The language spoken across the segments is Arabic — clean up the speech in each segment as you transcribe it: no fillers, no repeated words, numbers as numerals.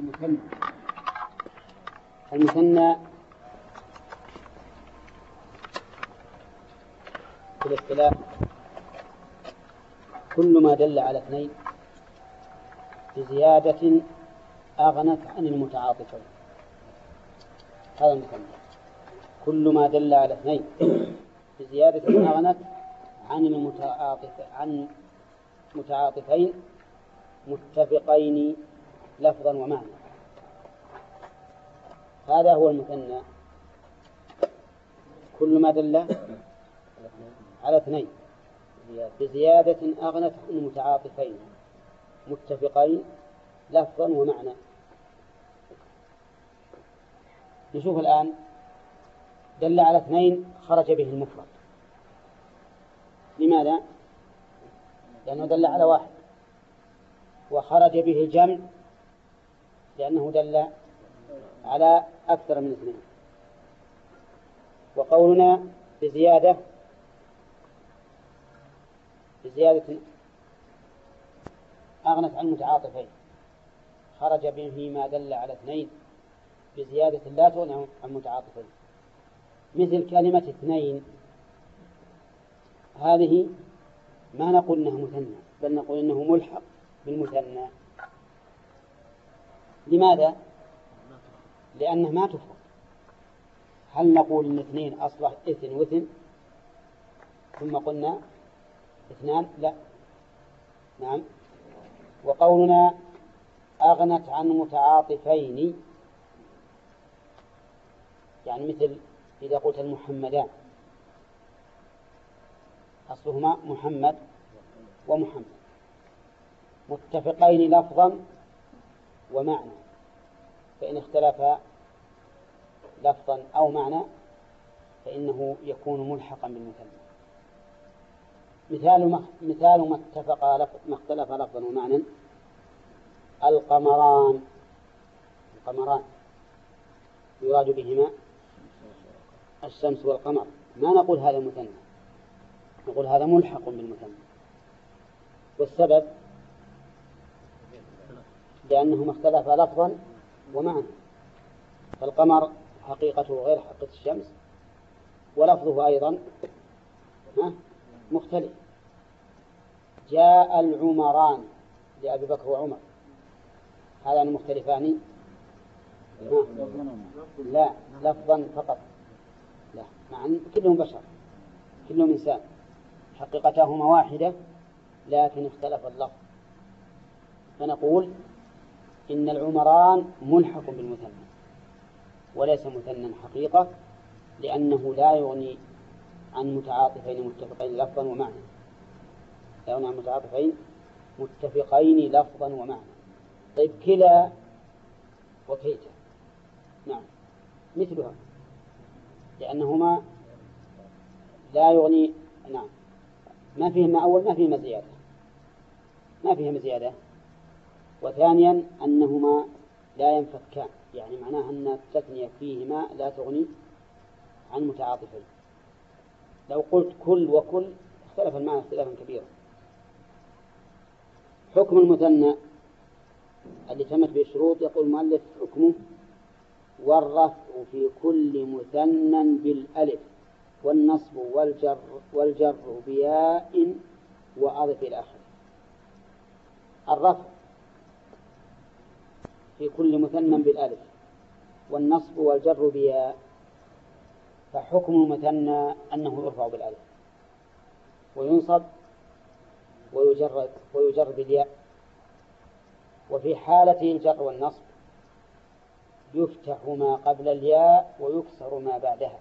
المثنى في الاصطلاح كل ما دل على اثنين بزيادة أغنت عن المتعاطفين. هذا المثنى كل ما دل على اثنين بزيادة أغنت عن متعاطفين متفقين لفظا ومعنى. هذا هو المثنى، كل ما دل على اثنين بزيادة أغنت عن متعاطفين متفقين لفظا ومعنى. نشوف الآن دل على اثنين خرج به المفرد. لماذا؟ لأنه دل على واحد، وخرج به الجمع لأنه دل على أكثر من اثنين. وقولنا بزيادة أغنت عن متعاطفين خرج به ما دل على اثنين بزيادة لا تغني عن متعاطفين، مثل كلمة اثنين. هذه ما نقول إنه مثنى، بل نقول إنه ملحق بالمثنى. لماذا؟ لأنه ما تفرق. هل نقول إن اثنين أصلح اثن وثن ثم قلنا اثنان؟ لا. نعم. وقولنا أغنت عن متعاطفين يعني مثل إذا قلت المحمدان أصلهما محمد ومحمد متفقين لفظا ومعنى، فإن اختلفا لفظا أو معنى فإنه يكون ملحقا بالمثنى. مثال ما اختلف لفظا ومعنى القمران يراد بهما الشمس والقمر. ما نقول هذا مثنى، نقول هذا ملحق بالمثنى. والسبب لأنهما اختلفا لفظا ومعنى، فالقمر حقيقته غير حقيقة الشمس، ولفظه أيضا مختلف. جاء العمران لأبي بكر وعمر، هذان مختلفان لا لفظا فقط، لا، مع أن كلهم بشر كلهم إنسان، حقيقتهما واحدة لكن اختلف اللفظ. فنقول إن العمران ملحق بالمثنى وليس مثنى حقيقة، لأنه لا يغني عن متعاطفين متفقين لفظا ومعنى، لا يغني عن متعاطفين متفقين لفظا ومعنى. طيب كلا وكيتا نعم مثلها، لأنهما لا يغني نعم ما فيهما أول ما فيهما زيادة، وثانيا أنهما لا ينفكان، يعني معناها أن التثنية فيهما لا تغني عن متعاطفين. لو قلت كل وكل اختلف المعنى اختلافا كبيرا. حكم المثنى اللي تمت به الشروط يقول المؤلف حكمه والرفع في كل مثنى بالألف والنصب والجر بياء وأضف إلى آخره. الرفع في كل مثنى بالألف والنصب والجر بياء، فحكم المثنى أنه يرفع بالألف وينصب ويجر بالياء. وفي حالة الجر والنصب يفتح ما قبل الياء ويكسر ما بعدها.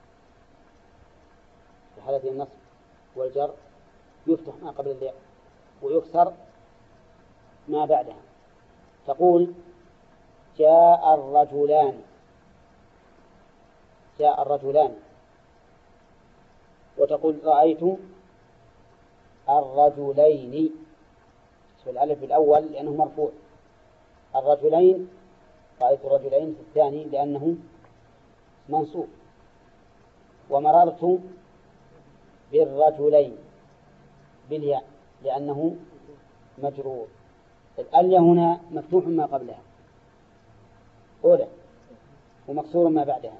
في حالة النصب والجر يفتح ما قبل الياء ويكسر ما بعدها. تقول جاء الرجلان، وتقول رأيت الرجلين في الألف الأول لأنه مرفوع، الرجلين رأيت الرجلين في الثاني لأنه منصوب، ومررت بالرجلين بالياء لأنه مجرور. الألية هنا مفتوح ما قبلها أولى ومكسور ما بعدها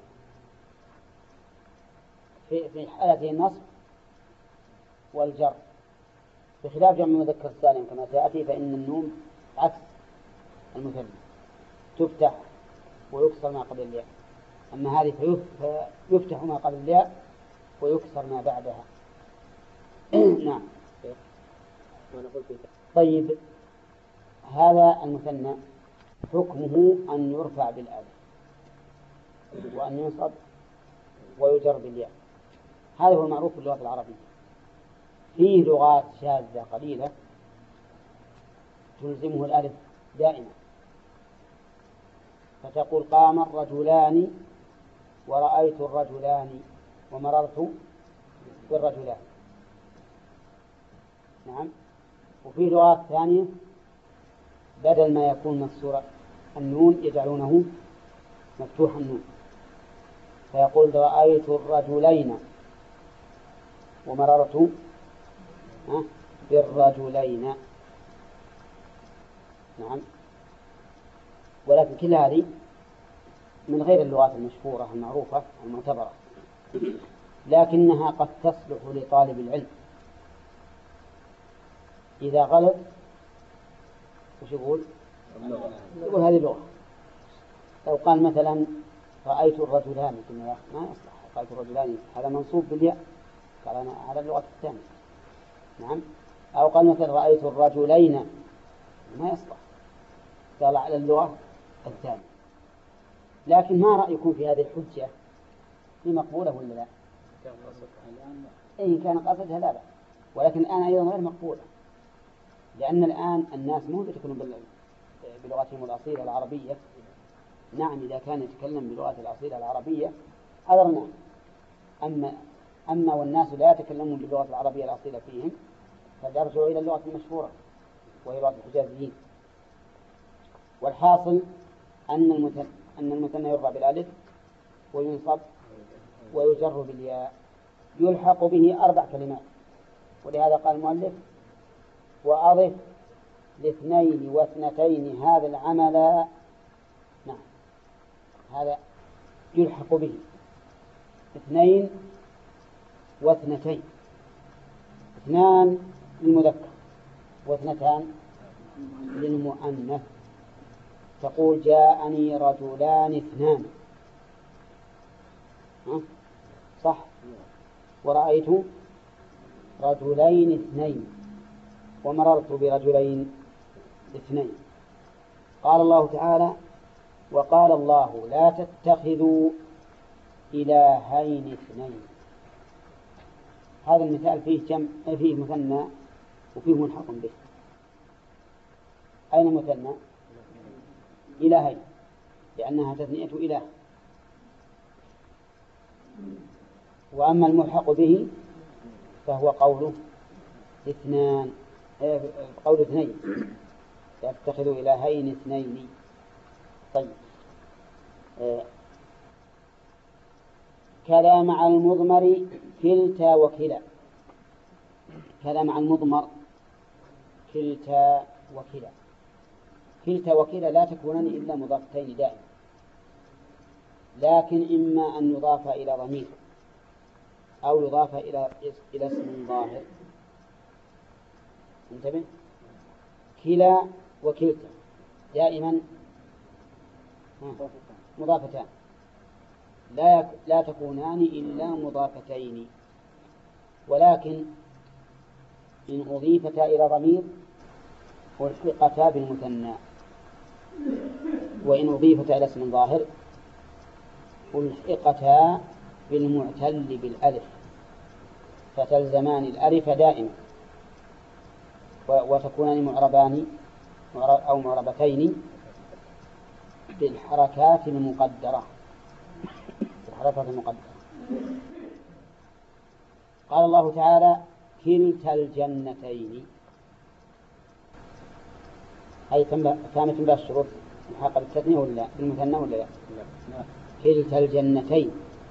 في حالته النصب والجر، بخلاف جمع المذكر السالم كما سيأتي، فإن النون عكس المثنى تفتح ويكسر ما قبل الياء، أما هذه فيفتح ما قبل الياء ويكسر ما بعدها. نعم. طيب، هذا المثنى حكمه أن يرفع بالألف وأن ينصب ويجر بالياء، هذا هو المعروف في اللغة العربية. فيه لغات شاذة قليلة تلزمه الألف دائما، فتقول قام الرجلان ورأيت الرجلان ومررت بالرجلان. نعم. وفي لغات ثانية بدل ما يكون مكسور النون يجعلونه مفتوح النون، فيقول رأيت الرجلين ومررت بالرجلين. نعم. ولكن كل هذه من غير اللغات المشهورة المعروفة المعتبرة، لكنها قد تصلح لطالب العلم إذا غلط وش يقول هذه لغة. لو قال مثلا رأيت الرجلان ما يصلح، رأيت الرجلان هذا منصوب بالياء، قال أنا على اللغة الثانية. نعم. أو قال مثلا رأيت الرجلين ما يصلح، قال على اللغة الثانية. لكن ما رأيكم في هذه الحجة؟ هي مقبولة ولا لا؟ إن كان قصدها لا بأس، ولكن الآن أيضا غير مقبولة، لأن الآن الناس مو يتكلمون بلغتهم الأصيلة العربية. نعم، إذا كان يتكلم بلغته الأصيلة العربية أذرنا، أما والناس لا يتكلمون باللغة العربية الأصيلة فيهم فليرجعوا إلى اللغة المشهورة وهي لغة الحجازيين. والحاصل أن المثنى يرفع بالألف وينصب ويجر بالياء، يلحق به 4 كلمات، ولهذا قال المؤلف وأضف لاثنين واثنتين هذا العمل. نعم، هذا يلحق به 2 واثنتين، 2 للمذكر و2 للمؤنث. تقول جاءني رجلان 2 صح، ورأيت رجلين 2 ومررت برجلين 2. قال الله تعالى وقال الله لا تتخذوا إلهين 2. هذا المثال فيه مثنى وفيه ملحق به. أين مثنى؟ إلهين، لأنها تثنية إله. وأما الملحق به فهو قوله 2 لا تتخذوا إلهين 2. طيب، كلا مع المضمر كلتا وكلا. كلا مع المضمر كلتا وكلا. كلتا وكلا لا تكونان إلا مضافتين دائما، لكن إما أن يضاف إلى ضمير أو يضاف إلى اسم ظاهر. انتبه، كلا وكلتا دائما مضافتان، لا تكونان إلا مضافتين، ولكن إن أضيفتا إلى ضمير ألحقتا بالمثنى، وإن أضيفتا إلى اسم ظاهر ألحقتا بالمعتل بالألف، فتلزمان الألف دائما، وتكونان معربان أو معربتين بالحركات المقدرة. قال الله تعالى كلتا الجنتين، هي كانت بها الشروط محقق بالتثنية ولا بالمثنى ولا لا؟ كلتا الجنتين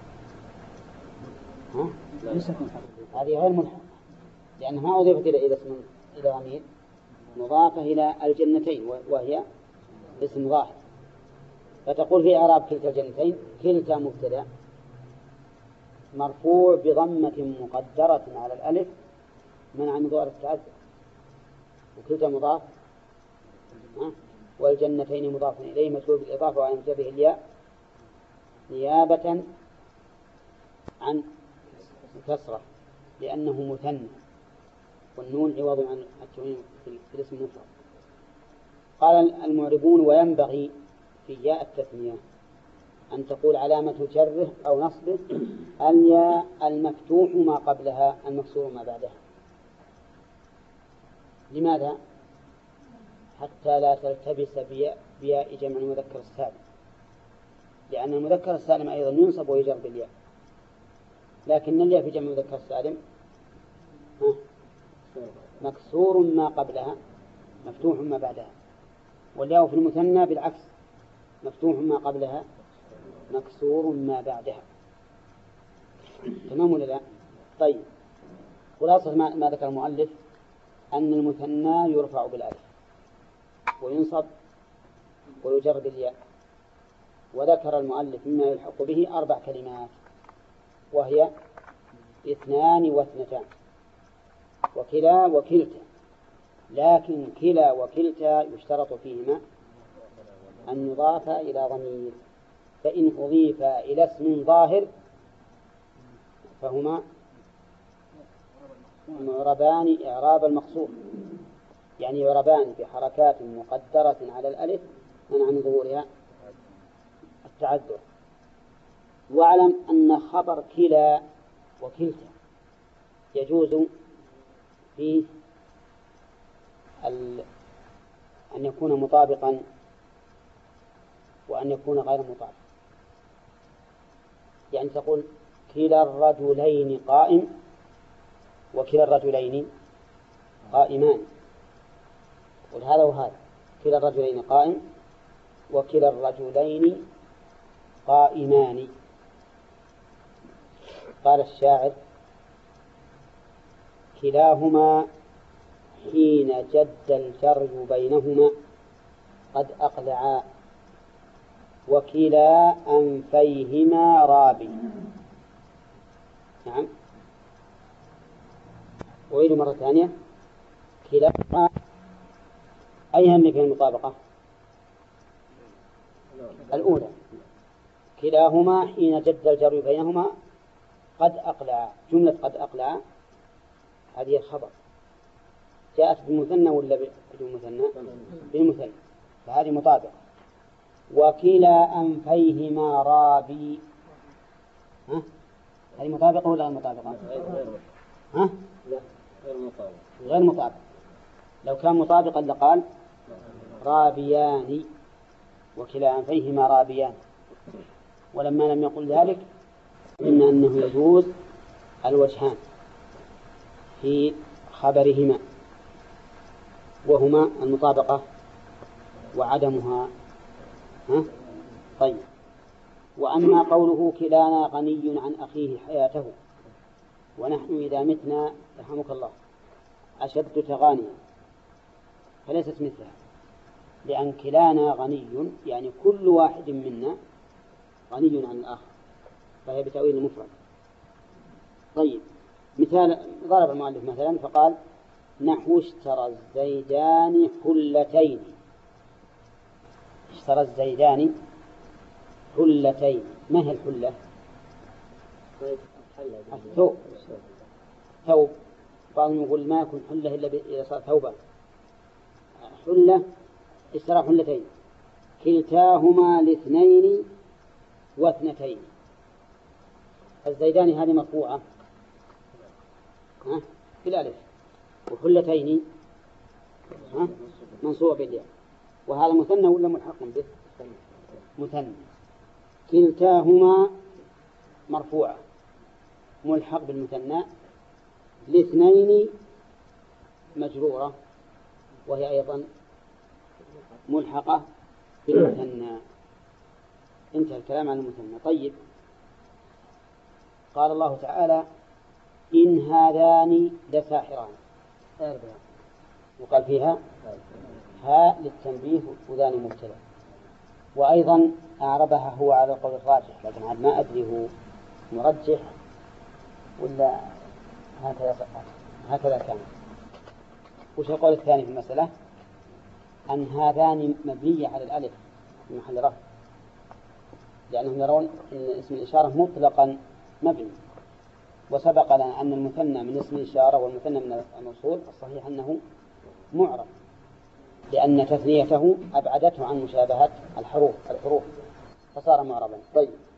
هذه غير ملحقة، لأنها ما أضيفت إلى اسم إلى ضمير، مضافة إلى الجنتين وهي اسم ظاهر. فتقول في إعراب كلتا الجنتين كلتا مبتدأ مرفوع بضمة مقدرة على الألف منع من ظهور التعدد، وكلتا مضاف، والجنتين مضاف إليه مجرور بالإضافة وعن جره الياء نيابة عن كسرة لأنه مثنى، والنون عوض عن التنوين في الاسم المفرد. قال المعربون: وينبغي في ياء التثنية أن تقول علامة جره أو نصبه الياء المفتوح ما قبلها المكسور ما بعدها. لماذا؟ حتى لا تلتبس بياء جمع المذكر السالم، لأن المذكر السالم أيضا ينصب ويجر بالياء، لكن الياء في جمع المذكر السالم مكسور ما قبلها مفتوح ما بعدها، والياء في المثنى بالعكس مفتوح ما قبلها مكسور ما بعدها. تمام ولا لا؟ طيب، خلاصة ما ذكر المؤلف أن المثنى يرفع بالألف وينصب ويجر بالياء. وذكر المؤلف مما يلحق به 4 كلمات، وهي 2 و2 وكلا وكلتا، لكن كلا وكلتا يشترط فيهما أن يضاف إلى ضمير، فإن أضيف إلى اسم ظاهر فهما معربان إعراب المقصود، يعني يعربان بحركات مقدرة على الألف منع من ظهورها التعذر. واعلم أن خبر كلا وكلتا يجوز فيه أن يكون مطابقا وأن يكون غير مطابق. يعني تقول كلا الرجلين قائم وكلا الرجلين قائمان، قل هذا وهذا، كلا الرجلين قائم وكلا الرجلين قائمان. قال الشاعر: كلاهما حين جد الجري بينهما قد أقلعا وكلا أنفيهما رابي. نعم، أعيد مرة ثانية. كلاهما أيها اللي في المطابقة الأولى، كلاهما حين جد الجري بينهما قد أقلع. جملة قد أقلع هذه الخبر جاءت بالمثنى ولا بالمثنى؟ بالمثنى، فهذه مطابقة. وكلا أنفيهما رابي، هذه مطابقة ولا مطابقة؟ غير مطابقة. لو كان مطابقا لقال رابيان، وكلا أنفيهما رابيان، ولما لم يقل ذلك إن أنه يجوز الوجهان في خبرهما، وهما المطابقة وعدمها. طيب، وأما قوله كلانا غني عن أخيه حياته ونحن إذا متنا رحمك الله أشد تغانيا، فليست مثلها، لأن كلانا غني يعني كل واحد منا غني عن الآخر، فهي بتأويل المفرد. طيب، مثال ضرب المؤلف مثلا فقال: نحو اشترى الزيدان حلتين. اشترى الزيدان حلتين. ما هي الحلة؟ الثوب. ثوب. بعضهم يقول ما يكون حلة إلا إذا صار ثوبا. حلة، اشترى حلتين، كلتاهما لاثنين واثنتين. الزيدان هذه مرفوعة بالألف، وحلتين منصوبة بالياء، وهذا مثنى ولا ملحق به؟ مثنى. كلتاهما مرفوعة ملحق بالمثنى، لاثنين مجرورة وهي أيضا ملحقة بالمثنى. انتهى الكلام عن المثنى. طيب، قال الله تعالى: إن هذان لساحران، وقال فيها هاء للتنبيه وذان مبتلى. وأيضا أعربها هو على القول الراجح، لكن عاد ما أدري هو مرجح ولا هكذا كان. وش القول الثاني في المسألة؟ أن هذان مبنية على الألف في محل رفع، لأنهم يرون أن اسم الإشارة مطلقا مبني، وسبق لنا أن المثنى من اسم الإشارة والمثنى من الموصول الصحيح أنه معرب، لأن تثنيته أبعدته عن مشابهة الحروف فصار معربا. طيب.